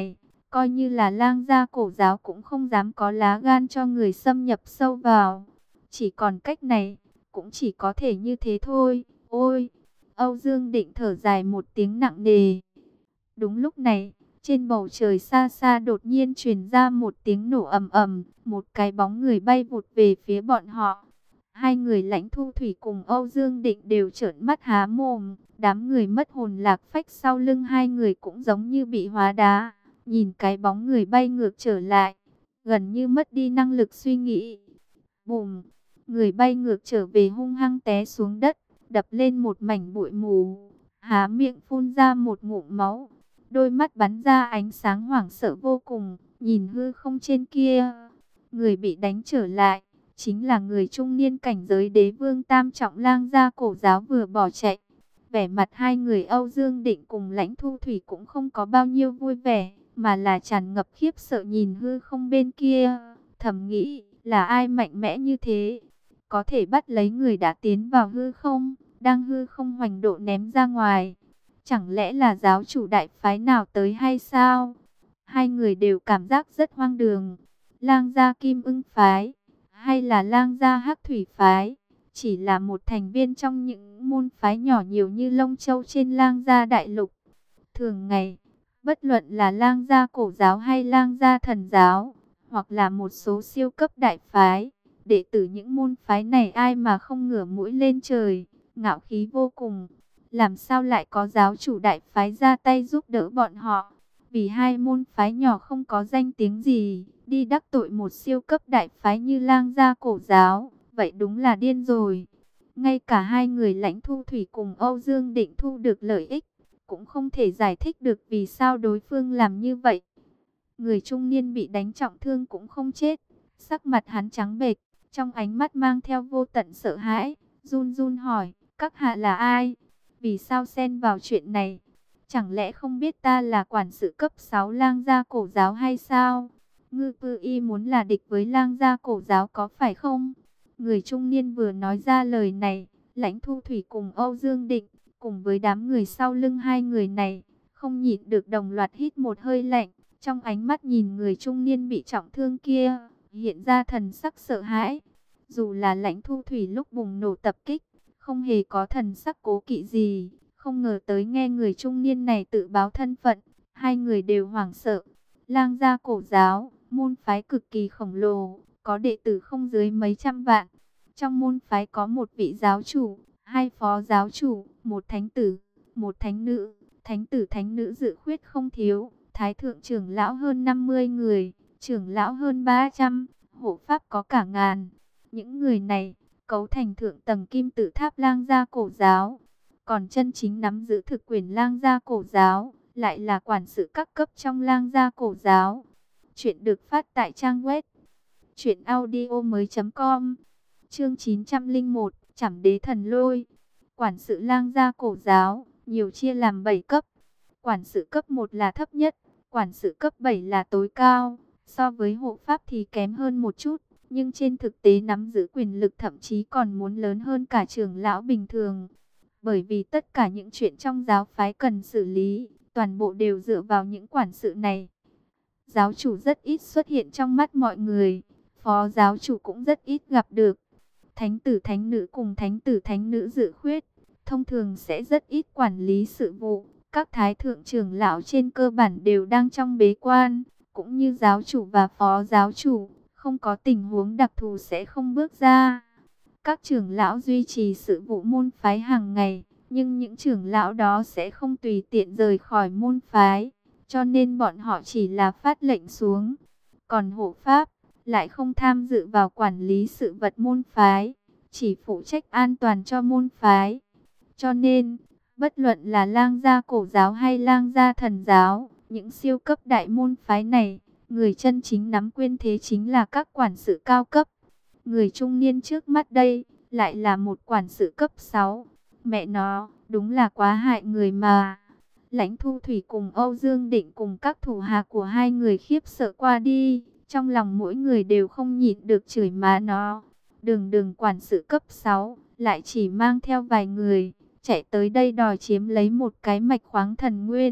Coi như là lang gia cổ giáo cũng không dám có lá gan cho người xâm nhập sâu vào. Chỉ còn cách này, cũng chỉ có thể như thế thôi. Ôi! Âu Dương Định thở dài một tiếng nặng nề. Đúng lúc này, trên bầu trời xa xa đột nhiên truyền ra một tiếng nổ ầm ầm, một cái bóng người bay vụt về phía bọn họ. Hai người Lãnh Thu Thủy cùng Âu Dương Định đều trợn mắt há mồm, đám người mất hồn lạc phách sau lưng hai người cũng giống như bị hóa đá, nhìn cái bóng người bay ngược trở lại, gần như mất đi năng lực suy nghĩ. Bùm, người bay ngược trở về hung hăng té xuống đất, đập lên một mảnh bụi mù, há miệng phun ra một ngụm máu. Đôi mắt bắn ra ánh sáng hoảng sợ vô cùng, nhìn hư không trên kia. Người bị đánh trở lại, chính là người trung niên cảnh giới đế vương tam trọng lang gia cổ giáo vừa bỏ chạy. Vẻ mặt hai người Âu Dương Định cùng Lãnh Thu Thủy cũng không có bao nhiêu vui vẻ, mà là tràn ngập khiếp sợ nhìn hư không bên kia. Thầm nghĩ, là ai mạnh mẽ như thế? Có thể bắt lấy người đã tiến vào hư không, đang hư không hoành độ ném ra ngoài. Chẳng lẽ là giáo chủ đại phái nào tới hay sao? Hai người đều cảm giác rất hoang đường. Lang gia Kim Ưng phái, hay là Lang gia Hắc Thủy phái, chỉ là một thành viên trong những môn phái nhỏ nhiều như lông châu trên Lang gia đại lục. Thường ngày, bất luận là Lang gia cổ giáo hay Lang gia thần giáo, hoặc là một số siêu cấp đại phái, đệ tử những môn phái này ai mà không ngửa mũi lên trời, ngạo khí vô cùng. Làm sao lại có giáo chủ đại phái ra tay giúp đỡ bọn họ? Vì hai môn phái nhỏ không có danh tiếng gì, đi đắc tội một siêu cấp đại phái như Lang gia cổ giáo, vậy đúng là điên rồi. Ngay cả hai người Lãnh Thu Thủy cùng Âu Dương Định thu được lợi ích, cũng không thể giải thích được vì sao đối phương làm như vậy. Người trung niên bị đánh trọng thương cũng không chết, sắc mặt hắn trắng bệch, trong ánh mắt mang theo vô tận sợ hãi, run run hỏi, các hạ là ai? Vì sao xen vào chuyện này? Chẳng lẽ không biết ta là quản sự cấp sáu Lang gia cổ giáo hay sao? Ngư Pư Y muốn là địch với Lang gia cổ giáo có phải không? Người trung niên vừa nói ra lời này, Lãnh Thu Thủy cùng Âu Dương Định, cùng với đám người sau lưng hai người này, không nhịn được đồng loạt hít một hơi lạnh. Trong ánh mắt nhìn người trung niên bị trọng thương kia, hiện ra thần sắc sợ hãi. Dù là Lãnh Thu Thủy lúc bùng nổ tập kích, không hề có thần sắc cố kỵ gì. Không ngờ tới nghe người trung niên này tự báo thân phận, hai người đều hoảng sợ. Lang gia cổ giáo, môn phái cực kỳ khổng lồ, có đệ tử không dưới mấy trăm vạn. Trong môn phái có một vị giáo chủ, hai phó giáo chủ, một thánh tử, một thánh nữ. Thánh tử thánh nữ dự khuyết không thiếu, thái thượng trưởng lão hơn năm mươi người, trưởng lão hơn ba trăm, hộ pháp có cả ngàn. Những người này cấu thành thượng tầng kim tự tháp Lang gia cổ giáo. Còn chân chính nắm giữ thực quyền Lang gia cổ giáo, lại là quản sự các cấp trong Lang gia cổ giáo. Chuyện được phát tại trang web truyện audio mới chấm com. Chương chín trăm lẻ một, Trảm Đế Thần Lôi. Quản sự Lang gia cổ giáo, nhiều chia làm bảy cấp. Quản sự cấp một là thấp nhất, quản sự cấp bảy là tối cao. So với hộ pháp thì kém hơn một chút, nhưng trên thực tế nắm giữ quyền lực thậm chí còn muốn lớn hơn cả trưởng lão bình thường. Bởi vì tất cả những chuyện trong giáo phái cần xử lý, toàn bộ đều dựa vào những quản sự này. Giáo chủ rất ít xuất hiện trong mắt mọi người, phó giáo chủ cũng rất ít gặp được. Thánh tử thánh nữ cùng thánh tử thánh nữ dự khuyết, thông thường sẽ rất ít quản lý sự vụ. Các thái thượng trưởng lão trên cơ bản đều đang trong bế quan, cũng như giáo chủ và phó giáo chủ, không có tình huống đặc thù sẽ không bước ra. Các trưởng lão duy trì sự vụ môn phái hàng ngày, nhưng những trưởng lão đó sẽ không tùy tiện rời khỏi môn phái, cho nên bọn họ chỉ là phát lệnh xuống. Còn hộ pháp lại không tham dự vào quản lý sự vật môn phái, chỉ phụ trách an toàn cho môn phái. Cho nên, bất luận là Lang gia cổ giáo hay Lang gia thần giáo, những siêu cấp đại môn phái này, người chân chính nắm quyền thế chính là các quản sự cao cấp. Người trung niên trước mắt đây, lại là một quản sự cấp sáu. Mẹ nó, đúng là quá hại người mà. Lãnh Thu Thủy cùng Âu Dương Định cùng các thủ hạ của hai người khiếp sợ qua đi. Trong lòng mỗi người đều không nhịn được chửi má nó. Đường đường quản sự cấp sáu, lại chỉ mang theo vài người, chạy tới đây đòi chiếm lấy một cái mạch khoáng thần nguyên.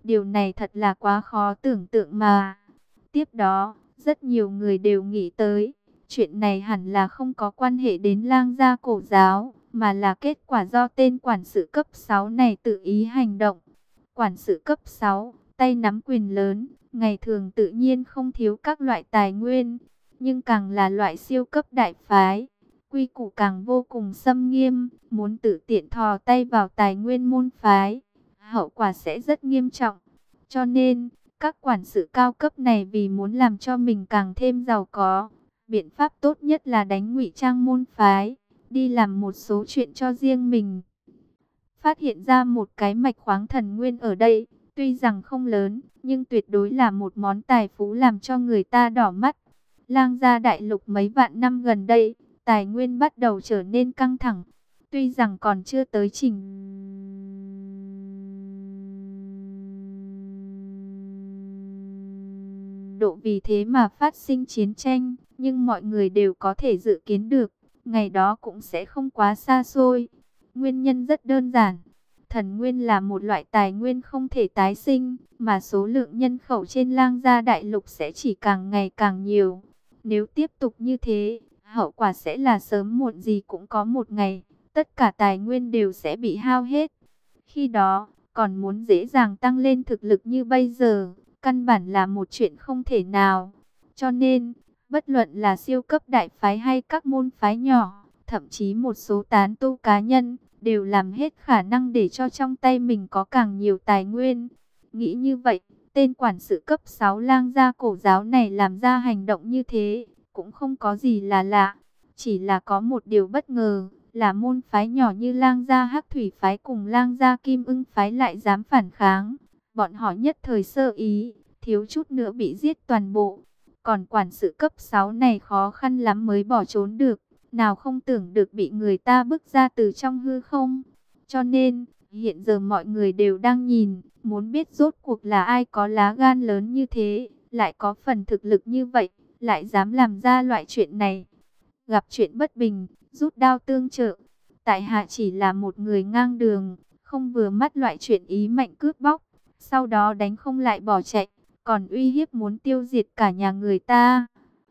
Điều này thật là quá khó tưởng tượng mà. Tiếp đó, rất nhiều người đều nghĩ tới, chuyện này hẳn là không có quan hệ đến Lang gia cổ giáo, mà là kết quả do tên quản sự cấp sáu này tự ý hành động. Quản sự cấp sáu, tay nắm quyền lớn, ngày thường tự nhiên không thiếu các loại tài nguyên, nhưng càng là loại siêu cấp đại phái, quy củ càng vô cùng xâm nghiêm, muốn tự tiện thò tay vào tài nguyên môn phái, hậu quả sẽ rất nghiêm trọng. Cho nên, các quản sự cao cấp này vì muốn làm cho mình càng thêm giàu có, biện pháp tốt nhất là đánh ngụy trang môn phái, đi làm một số chuyện cho riêng mình. Phát hiện ra một cái mạch khoáng thần nguyên ở đây, tuy rằng không lớn, nhưng tuyệt đối là một món tài phú làm cho người ta đỏ mắt. Lang gia đại lục mấy vạn năm gần đây, tài nguyên bắt đầu trở nên căng thẳng, tuy rằng còn chưa tới trình độ vì thế mà phát sinh chiến tranh, nhưng mọi người đều có thể dự kiến được, ngày đó cũng sẽ không quá xa xôi. Nguyên nhân rất đơn giản, thần nguyên là một loại tài nguyên không thể tái sinh, mà số lượng nhân khẩu trên Lang gia đại lục sẽ chỉ càng ngày càng nhiều. Nếu tiếp tục như thế, hậu quả sẽ là sớm muộn gì cũng có một ngày, tất cả tài nguyên đều sẽ bị hao hết. Khi đó, còn muốn dễ dàng tăng lên thực lực như bây giờ, căn bản là một chuyện không thể nào. Cho nên, bất luận là siêu cấp đại phái hay các môn phái nhỏ, thậm chí một số tán tu cá nhân, đều làm hết khả năng để cho trong tay mình có càng nhiều tài nguyên. Nghĩ như vậy, tên quản sự cấp sáu Lang gia cổ giáo này làm ra hành động như thế, cũng không có gì là lạ. Chỉ là có một điều bất ngờ, là môn phái nhỏ như Lang gia Hắc Thủy phái cùng Lang gia Kim Ưng phái lại dám phản kháng. Bọn họ nhất thời sơ ý, thiếu chút nữa bị giết toàn bộ. Còn quản sự cấp sáu này khó khăn lắm mới bỏ trốn được, nào không tưởng được bị người ta bức ra từ trong hư không. Cho nên, hiện giờ mọi người đều đang nhìn, muốn biết rốt cuộc là ai có lá gan lớn như thế, lại có phần thực lực như vậy, lại dám làm ra loại chuyện này. Gặp chuyện bất bình, rút đao tương trợ. Tại hạ chỉ là một người ngang đường, không vừa mắt loại chuyện ý mạnh cướp bóc, sau đó đánh không lại bỏ chạy, còn uy hiếp muốn tiêu diệt cả nhà người ta.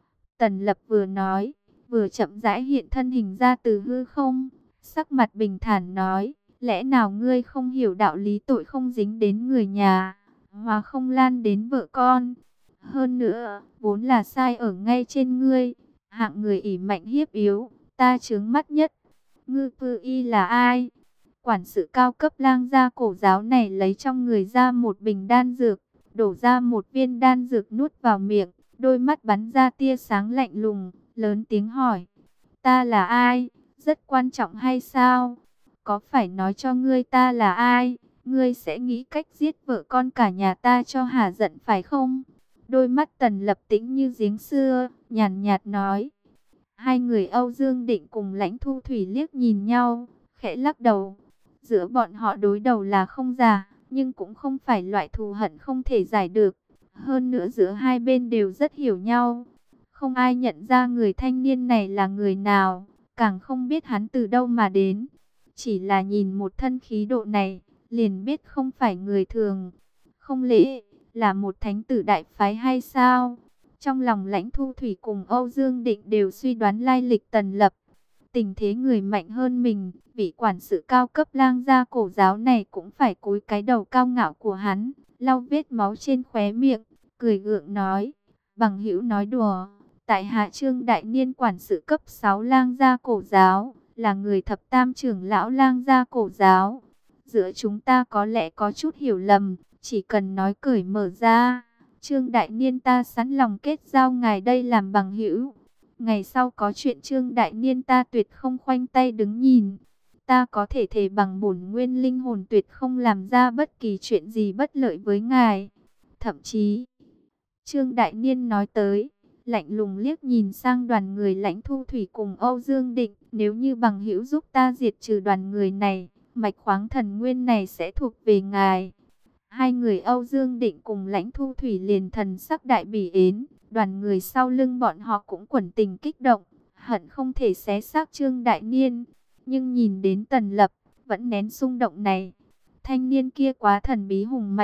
Tần Lập vừa nói, vừa chậm rãi hiện thân hình ra từ hư không, sắc mặt bình thản nói, lẽ nào ngươi không hiểu đạo lý tội không dính đến người nhà, hóa không lan đến vợ con. Hơn nữa, vốn là sai ở ngay trên ngươi, hạng người ỷ mạnh hiếp yếu, ta chướng mắt nhất. Ngư Pư Y là ai? Quản sự cao cấp Lang gia cổ giáo này lấy trong người ra một bình đan dược, đổ ra một viên đan dược nuốt vào miệng, đôi mắt bắn ra tia sáng lạnh lùng, lớn tiếng hỏi, ta là ai? Rất quan trọng hay sao? Có phải nói cho ngươi ta là ai, ngươi sẽ nghĩ cách giết vợ con cả nhà ta cho hả giận phải không? Đôi mắt Tần Lập tĩnh như giếng xưa, nhàn nhạt nói. Hai người Âu Dương Định cùng Lãnh Thu Thủy liếc nhìn nhau, khẽ lắc đầu. Giữa bọn họ đối đầu là không giả, nhưng cũng không phải loại thù hận không thể giải được. Hơn nữa giữa hai bên đều rất hiểu nhau. Không ai nhận ra người thanh niên này là người nào, càng không biết hắn từ đâu mà đến. Chỉ là nhìn một thân khí độ này, liền biết không phải người thường. Không lẽ là một thánh tử đại phái hay sao? Trong lòng Lãnh Thu Thủy cùng Âu Dương Định đều suy đoán lai lịch Tần Lập. Tình thế người mạnh hơn mình, vị quản sự cao cấp Lang gia cổ giáo này cũng phải cúi cái đầu cao ngạo của hắn, lau vết máu trên khóe miệng, cười gượng nói, bằng hữu nói đùa, tại hạ Trương Đại Niên quản sự cấp sáu Lang gia cổ giáo, là người thập tam trưởng lão Lang gia cổ giáo. Giữa chúng ta có lẽ có chút hiểu lầm, chỉ cần nói cởi mở ra, Trương Đại Niên ta sẵn lòng kết giao ngài đây làm bằng hữu. Ngày sau có chuyện Trương Đại Niên ta tuyệt không khoanh tay đứng nhìn. Ta có thể thề bằng bổn nguyên linh hồn tuyệt không làm ra bất kỳ chuyện gì bất lợi với ngài. Thậm chí, Trương Đại Niên nói tới, lạnh lùng liếc nhìn sang đoàn người Lãnh Thu Thủy cùng Âu Dương Định. Nếu như bằng hữu giúp ta diệt trừ đoàn người này, mạch khoáng thần nguyên này sẽ thuộc về ngài. Hai người Âu Dương Định cùng Lãnh Thu Thủy liền thần sắc đại bỉ ến. Đoàn người sau lưng bọn họ cũng quẩn tình kích động, hận không thể xé xác Trương Đại Niên. Nhưng nhìn đến Tần Lập, vẫn nén xung động này. Thanh niên kia quá thần bí hùng mạnh,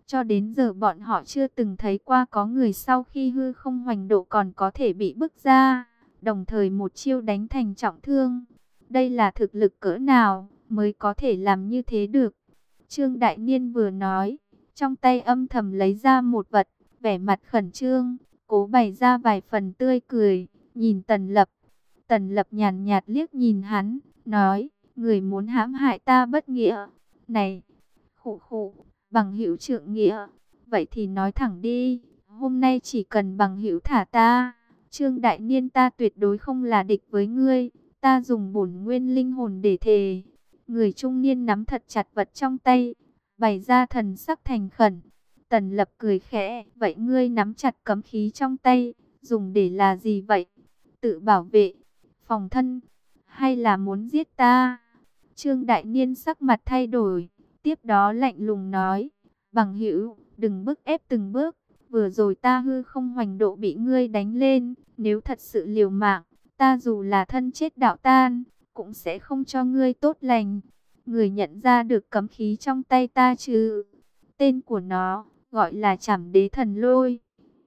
Cho đến giờ bọn họ chưa từng thấy qua có người sau khi hư không hoành độ còn có thể bị bức ra, đồng thời một chiêu đánh thành trọng thương. Đây là thực lực cỡ nào mới có thể làm như thế được? Trương Đại Niên vừa nói, trong tay âm thầm lấy ra một vật, vẻ mặt khẩn trương, cố bày ra vài phần tươi cười, nhìn Tần Lập. Tần Lập nhàn nhạt liếc nhìn hắn, nói, người muốn hãm hại ta bất nghĩa. Này, khụ khụ, bằng hữu trượng nghĩa, vậy thì nói thẳng đi, hôm nay chỉ cần bằng hữu thả ta, Trương Đại Niên ta tuyệt đối không là địch với ngươi, ta dùng bổn nguyên linh hồn để thề. Người trung niên nắm thật chặt vật trong tay, bày ra thần sắc thành khẩn. Tần Lập cười khẽ, vậy ngươi nắm chặt cấm khí trong tay, dùng để là gì vậy? Tự bảo vệ, phòng thân, hay là muốn giết ta? Trương Đại Niên sắc mặt thay đổi, tiếp đó lạnh lùng nói, bằng hữu, đừng bức ép từng bước, vừa rồi ta hư không hoành độ bị ngươi đánh lên, nếu thật sự liều mạng, ta dù là thân chết đạo tan, cũng sẽ không cho ngươi tốt lành. Người nhận ra được cấm khí trong tay ta chứ? Tên của nó gọi là Trảm Đế Thần Lôi.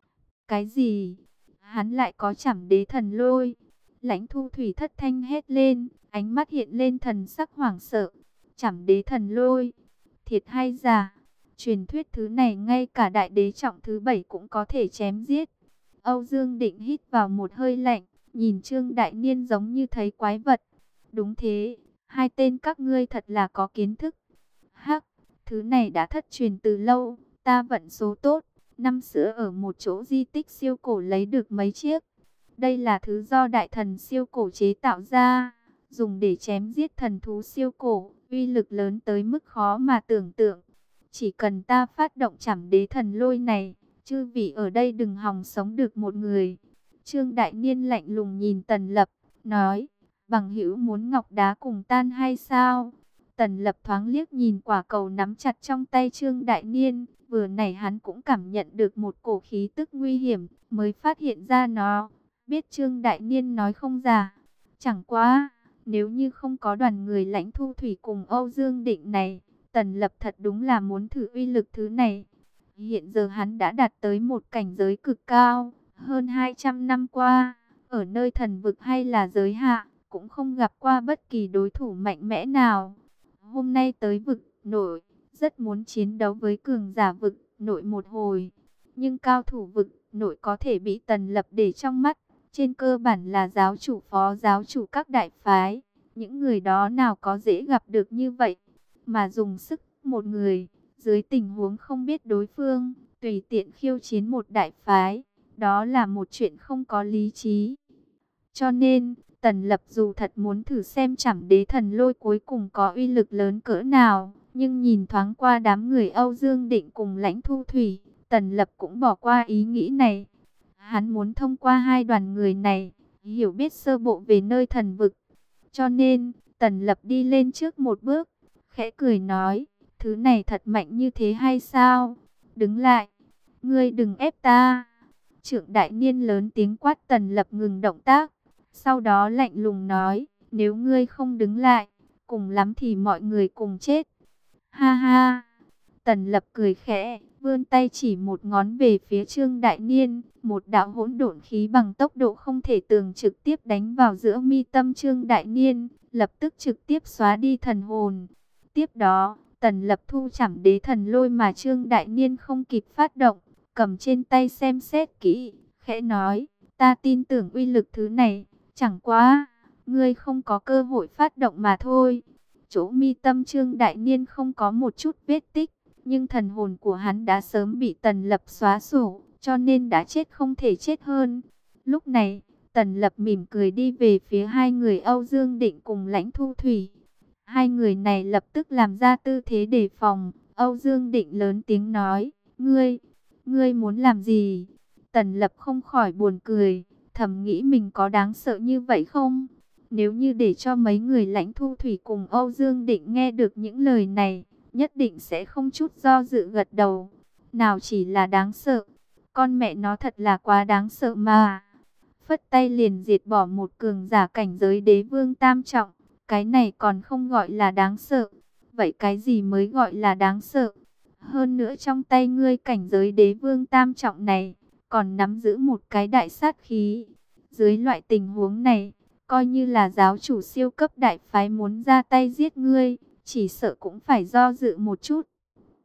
Cái gì? Hắn lại có Trảm Đế Thần Lôi? Lãnh Thu Thủy thất thanh hét lên, ánh mắt hiện lên thần sắc hoảng sợ. Trảm Đế Thần Lôi, thiệt hay giả? Truyền thuyết thứ này ngay cả đại đế trọng thứ bảy cũng có thể chém giết. Âu Dương Định hít vào một hơi lạnh, nhìn Trương Đại Niên giống như thấy quái vật. Đúng thế, hai tên các ngươi thật là có kiến thức. Hắc, thứ này đã thất truyền từ lâu, ta vận số tốt, năm xưa ở một chỗ di tích siêu cổ lấy được mấy chiếc. Đây là thứ do đại thần siêu cổ chế tạo ra, dùng để chém giết thần thú siêu cổ, uy lực lớn tới mức khó mà tưởng tượng. Chỉ cần ta phát động Trảm Đế Thần Lôi này, chư vị ở đây đừng hòng sống được một người. Trương Đại Niên lạnh lùng nhìn Tần Lập, nói, bằng hữu muốn ngọc đá cùng tan hay sao? Tần Lập thoáng liếc nhìn quả cầu nắm chặt trong tay Trương Đại Niên, vừa nãy hắn cũng cảm nhận được một cổ khí tức nguy hiểm, mới phát hiện ra nó, biết Trương Đại Niên nói không giả. Chẳng quá, nếu như không có đoàn người Lãnh Thu Thủy cùng Âu Dương Định này, Tần Lập thật đúng là muốn thử uy lực thứ này. Hiện giờ hắn đã đạt tới một cảnh giới cực cao, hơn hai trăm năm qua, ở nơi thần vực hay là giới hạ, cũng không gặp qua bất kỳ đối thủ mạnh mẽ nào. Hôm nay tới vực nội, rất muốn chiến đấu với cường giả vực nội một hồi. Nhưng cao thủ vực nội có thể bị Tần Lập để trong mắt, trên cơ bản là giáo chủ phó giáo chủ các đại phái. Những người đó nào có dễ gặp được như vậy, mà dùng sức một người, dưới tình huống không biết đối phương, tùy tiện khiêu chiến một đại phái, đó là một chuyện không có lý trí. Cho nên, Tần Lập dù thật muốn thử xem Trảm Đế Thần Lôi cuối cùng có uy lực lớn cỡ nào, nhưng nhìn thoáng qua đám người Âu Dương Định cùng Lãnh Thu Thủy, Tần Lập cũng bỏ qua ý nghĩ này. Hắn muốn thông qua hai đoàn người này, hiểu biết sơ bộ về nơi thần vực. Cho nên, Tần Lập đi lên trước một bước, khẽ cười nói, thứ này thật mạnh như thế hay sao? Đứng lại, ngươi đừng ép ta. Trượng Đại Niên lớn tiếng quát Tần Lập ngừng động tác. Sau đó lạnh lùng nói, nếu ngươi không đứng lại, cùng lắm thì mọi người cùng chết. Ha ha, Tần Lập cười khẽ, vươn tay chỉ một ngón về phía Trương Đại Niên, một đạo hỗn độn khí bằng tốc độ không thể tưởng trực tiếp đánh vào giữa mi tâm Trương Đại Niên, lập tức trực tiếp xóa đi thần hồn. Tiếp đó, Tần Lập thu Trảm Đế Thần Lôi mà Trương Đại Niên không kịp phát động, cầm trên tay xem xét kỹ, khẽ nói, ta tin tưởng uy lực thứ này. Chẳng quá, ngươi không có cơ hội phát động mà thôi. Chỗ mi tâm Trương Đại Niên không có một chút vết tích, nhưng thần hồn của hắn đã sớm bị Tần Lập xóa sổ, cho nên đã chết không thể chết hơn. Lúc này, Tần Lập mỉm cười đi về phía hai người Âu Dương Định cùng Lãnh Thu Thủy. Hai người này lập tức làm ra tư thế đề phòng. Âu Dương Định lớn tiếng nói, ngươi, ngươi muốn làm gì? Tần Lập không khỏi buồn cười, thầm nghĩ mình có đáng sợ như vậy không? Nếu như để cho mấy người Lãnh Thu Thủy cùng Âu Dương Định nghe được những lời này, nhất định sẽ không chút do dự gật đầu. Nào chỉ là đáng sợ, con mẹ nó thật là quá đáng sợ mà. Phất tay liền diệt bỏ một cường giả cảnh giới đế vương tam trọng, cái này còn không gọi là đáng sợ. Vậy cái gì mới gọi là đáng sợ? Hơn nữa trong tay ngươi cảnh giới đế vương tam trọng này, còn nắm giữ một cái đại sát khí. Dưới loại tình huống này, coi như là giáo chủ siêu cấp đại phái muốn ra tay giết ngươi, chỉ sợ cũng phải do dự một chút.